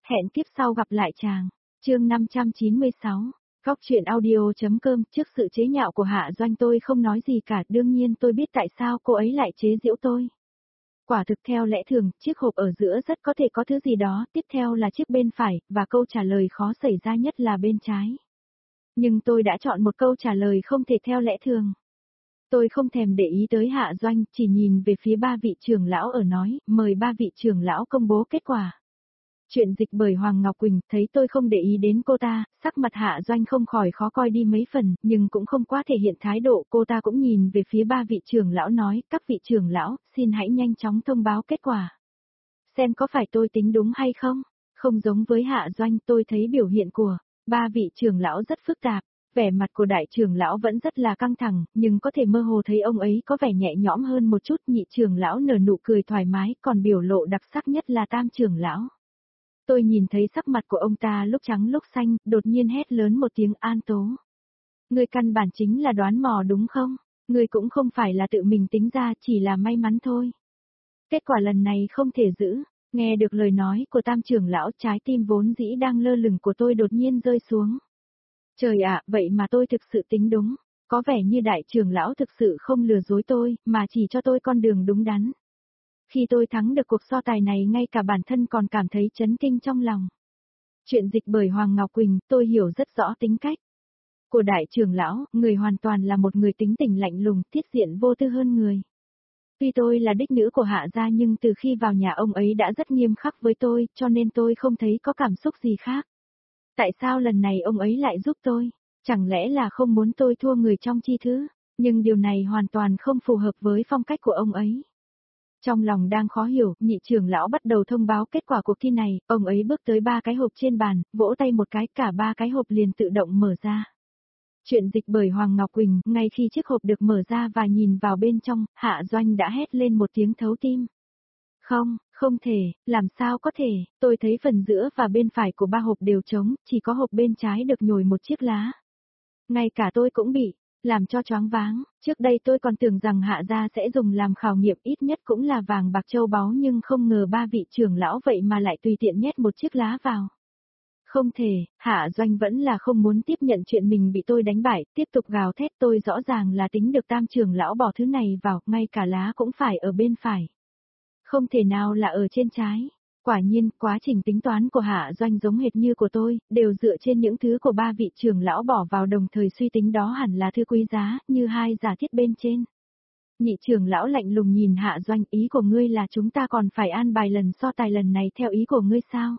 Hẹn kiếp sau gặp lại chàng. Chương 596. Góc truyện audio.com. Trước sự chế nhạo của Hạ Doanh tôi không nói gì cả, đương nhiên tôi biết tại sao cô ấy lại chế giễu tôi. Quả thực theo lẽ thường, chiếc hộp ở giữa rất có thể có thứ gì đó, tiếp theo là chiếc bên phải, và câu trả lời khó xảy ra nhất là bên trái. Nhưng tôi đã chọn một câu trả lời không thể theo lẽ thường. Tôi không thèm để ý tới Hạ Doanh, chỉ nhìn về phía ba vị trưởng lão ở nói, mời ba vị trưởng lão công bố kết quả. Chuyện dịch bởi Hoàng Ngọc Quỳnh, thấy tôi không để ý đến cô ta, sắc mặt Hạ Doanh không khỏi khó coi đi mấy phần, nhưng cũng không quá thể hiện thái độ, cô ta cũng nhìn về phía ba vị trưởng lão nói, các vị trưởng lão, xin hãy nhanh chóng thông báo kết quả. Xem có phải tôi tính đúng hay không? Không giống với Hạ Doanh, tôi thấy biểu hiện của ba vị trưởng lão rất phức tạp. Vẻ mặt của đại trưởng lão vẫn rất là căng thẳng, nhưng có thể mơ hồ thấy ông ấy có vẻ nhẹ nhõm hơn một chút. Nhị trưởng lão nở nụ cười thoải mái, còn biểu lộ đặc sắc nhất là tam trưởng lão. Tôi nhìn thấy sắc mặt của ông ta lúc trắng lúc xanh, đột nhiên hét lớn một tiếng An Tố. Ngươi căn bản chính là đoán mò đúng không? Ngươi cũng không phải là tự mình tính ra, chỉ là may mắn thôi. Kết quả lần này không thể giữ. Nghe được lời nói của tam trưởng lão, trái tim vốn dĩ đang lơ lửng của tôi đột nhiên rơi xuống. Trời ạ, vậy mà tôi thực sự tính đúng. Có vẻ như đại trưởng lão thực sự không lừa dối tôi, mà chỉ cho tôi con đường đúng đắn. Khi tôi thắng được cuộc so tài này, ngay cả bản thân còn cảm thấy chấn kinh trong lòng. Chuyện dịch bởi Hoàng Ngọc Quỳnh, tôi hiểu rất rõ tính cách của đại trưởng lão, người hoàn toàn là một người tính tình lạnh lùng, thiết diện vô tư hơn người. Tuy tôi là đích nữ của Hạ gia nhưng từ khi vào nhà ông ấy đã rất nghiêm khắc với tôi, cho nên tôi không thấy có cảm xúc gì khác. Tại sao lần này ông ấy lại giúp tôi? Chẳng lẽ là không muốn tôi thua người trong chi thứ? Nhưng điều này hoàn toàn không phù hợp với phong cách của ông ấy. Trong lòng đang khó hiểu, nhị trưởng lão bắt đầu thông báo kết quả cuộc thi này, ông ấy bước tới ba cái hộp trên bàn, vỗ tay một cái, cả ba cái hộp liền tự động mở ra. Chuyện dịch bởi Hoàng Ngọc Quỳnh, ngay khi chiếc hộp được mở ra và nhìn vào bên trong, Hạ Doanh đã hét lên một tiếng thấu tim. Không, không thể, làm sao có thể, tôi thấy phần giữa và bên phải của ba hộp đều trống, chỉ có hộp bên trái được nhồi một chiếc lá. Ngay cả tôi cũng bị làm cho choáng váng, trước đây tôi còn tưởng rằng Hạ gia sẽ dùng làm khảo nghiệm ít nhất cũng là vàng bạc châu báu, nhưng không ngờ ba vị trưởng lão vậy mà lại tùy tiện nhét một chiếc lá vào. Không thể, Hạ Doanh vẫn là không muốn tiếp nhận chuyện mình bị tôi đánh bại, tiếp tục gào thét, tôi rõ ràng là tính được tam trưởng lão bỏ thứ này vào, ngay cả lá cũng phải ở bên phải. Không thể nào là ở trên trái. Quả nhiên, quá trình tính toán của Hạ Doanh giống hệt như của tôi, đều dựa trên những thứ của ba vị trưởng lão bỏ vào, đồng thời suy tính đó hẳn là thứ quý giá, như hai giả thiết bên trên. Nhị trưởng lão lạnh lùng nhìn Hạ Doanh, ý của ngươi là chúng ta còn phải an bài lần so tài lần này theo ý của ngươi sao?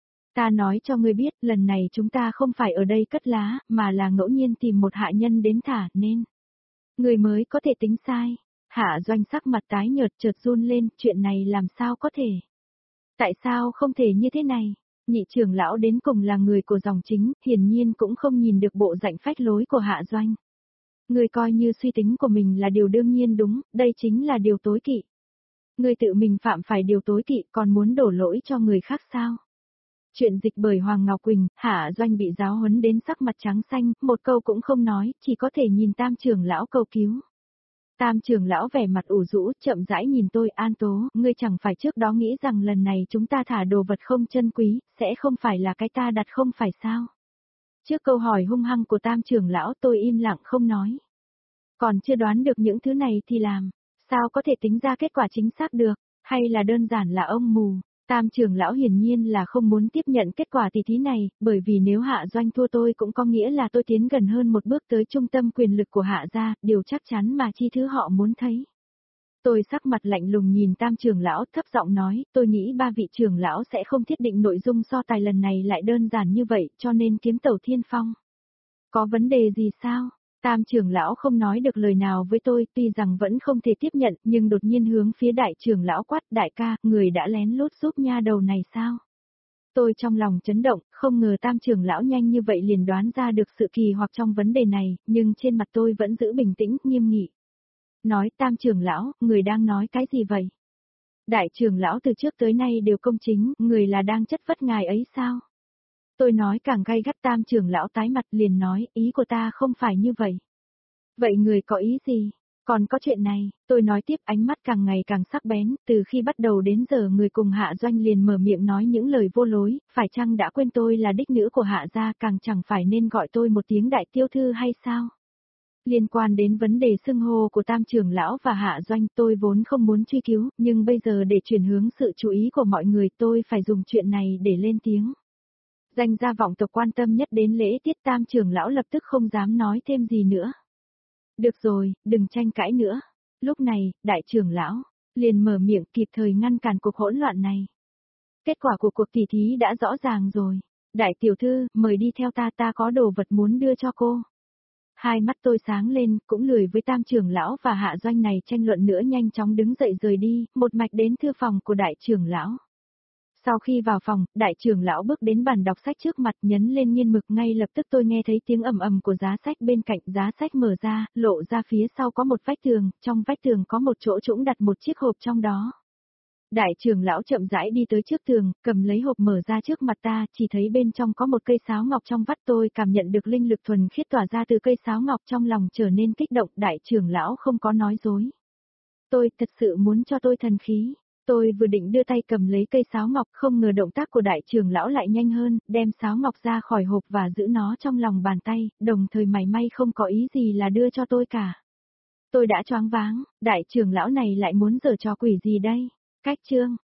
Ta nói cho ngươi biết, lần này chúng ta không phải ở đây cất lá, mà là ngẫu nhiên tìm một hạ nhân đến thả, nên ngươi mới có thể tính sai. Hạ Doanh sắc mặt tái nhợt chợt run lên, chuyện này làm sao có thể? Tại sao không thể như thế này? Nhị trưởng lão đến cùng là người của dòng chính, hiển nhiên cũng không nhìn được bộ dạng phách lối của Hạ Doanh. Người coi như suy tính của mình là điều đương nhiên đúng, đây chính là điều tối kỵ. Người tự mình phạm phải điều tối kỵ, còn muốn đổ lỗi cho người khác sao? Chuyện dịch bởi Hoàng Ngọc Quỳnh, Hạ Doanh bị giáo huấn đến sắc mặt trắng xanh, một câu cũng không nói, chỉ có thể nhìn tam trưởng lão cầu cứu. Tam trưởng lão vẻ mặt ủ rũ, chậm rãi nhìn tôi, An Tố, ngươi chẳng phải trước đó nghĩ rằng lần này chúng ta thả đồ vật không chân quý, sẽ không phải là cái ta đặt không phải sao? Trước câu hỏi hung hăng của tam trưởng lão, tôi im lặng không nói. Còn chưa đoán được những thứ này thì làm sao có thể tính ra kết quả chính xác được, hay là đơn giản là ông mù? Tam trưởng lão hiển nhiên là không muốn tiếp nhận kết quả tỷ thí này, bởi vì nếu Hạ Doanh thua tôi cũng có nghĩa là tôi tiến gần hơn một bước tới trung tâm quyền lực của Hạ gia, điều chắc chắn mà chi thứ họ muốn thấy. Tôi sắc mặt lạnh lùng nhìn tam trưởng lão, thấp giọng nói, tôi nghĩ ba vị trưởng lão sẽ không thiết định nội dung so tài lần này lại đơn giản như vậy, cho nên kiếm tẩu thiên phong. Có vấn đề gì sao? Tam trưởng lão không nói được lời nào với tôi, tuy rằng vẫn không thể tiếp nhận, nhưng đột nhiên hướng phía đại trưởng lão quát, đại ca, người đã lén lút giúp nha đầu này sao? Tôi trong lòng chấn động, không ngờ tam trưởng lão nhanh như vậy liền đoán ra được sự kỳ hoặc trong vấn đề này, nhưng trên mặt tôi vẫn giữ bình tĩnh, nghiêm nghị. Nói, tam trưởng lão, người đang nói cái gì vậy? Đại trưởng lão từ trước tới nay đều công chính, người là đang chất vấn ngài ấy sao? Tôi nói càng gay gắt, tam trưởng lão tái mặt liền nói, ý của ta không phải như vậy. Vậy người có ý gì? Còn có chuyện này, tôi nói tiếp ánh mắt càng ngày càng sắc bén, từ khi bắt đầu đến giờ người cùng Hạ Doanh liền mở miệng nói những lời vô lối, phải chăng đã quên tôi là đích nữ của Hạ gia, càng chẳng phải nên gọi tôi một tiếng đại tiêu thư hay sao? Liên quan đến vấn đề xưng hô của Tam trưởng lão và Hạ Doanh tôi vốn không muốn truy cứu, nhưng bây giờ để chuyển hướng sự chú ý của mọi người tôi phải dùng chuyện này để lên tiếng. Danh gia vọng tộc quan tâm nhất đến lễ tiết, Tam trưởng lão lập tức không dám nói thêm gì nữa. Được rồi, đừng tranh cãi nữa. Lúc này, đại trưởng lão liền mở miệng kịp thời ngăn cản cuộc hỗn loạn này. Kết quả của cuộc tỉ thí đã rõ ràng rồi. Đại tiểu thư, mời đi theo ta có đồ vật muốn đưa cho cô. Hai mắt tôi sáng lên, cũng lười với Tam trưởng lão và Hạ Doanh này tranh luận nữa, nhanh chóng đứng dậy rời đi, một mạch đến thư phòng của đại trưởng lão. Sau khi vào phòng, đại trưởng lão bước đến bàn đọc sách trước mặt, nhấn lên nghiên mực, ngay lập tức tôi nghe thấy tiếng ầm ầm của giá sách bên cạnh, giá sách mở ra, lộ ra phía sau có một vách tường, trong vách tường có một chỗ trũng đặt một chiếc hộp trong đó. Đại trưởng lão chậm rãi đi tới trước tường, cầm lấy hộp mở ra trước mặt ta, chỉ thấy bên trong có một cây sáo ngọc trong vắt, tôi cảm nhận được linh lực thuần khiết tỏa ra từ cây sáo ngọc, trong lòng trở nên kích động, đại trưởng lão không có nói dối. Tôi thật sự muốn cho tôi thần khí. Tôi vừa định đưa tay cầm lấy cây sáo ngọc, không ngờ động tác của đại trưởng lão lại nhanh hơn, đem sáo ngọc ra khỏi hộp và giữ nó trong lòng bàn tay, đồng thời mảy may không có ý gì là đưa cho tôi cả. Tôi đã choáng váng, đại trưởng lão này lại muốn giở trò quỷ gì đây? Cách chương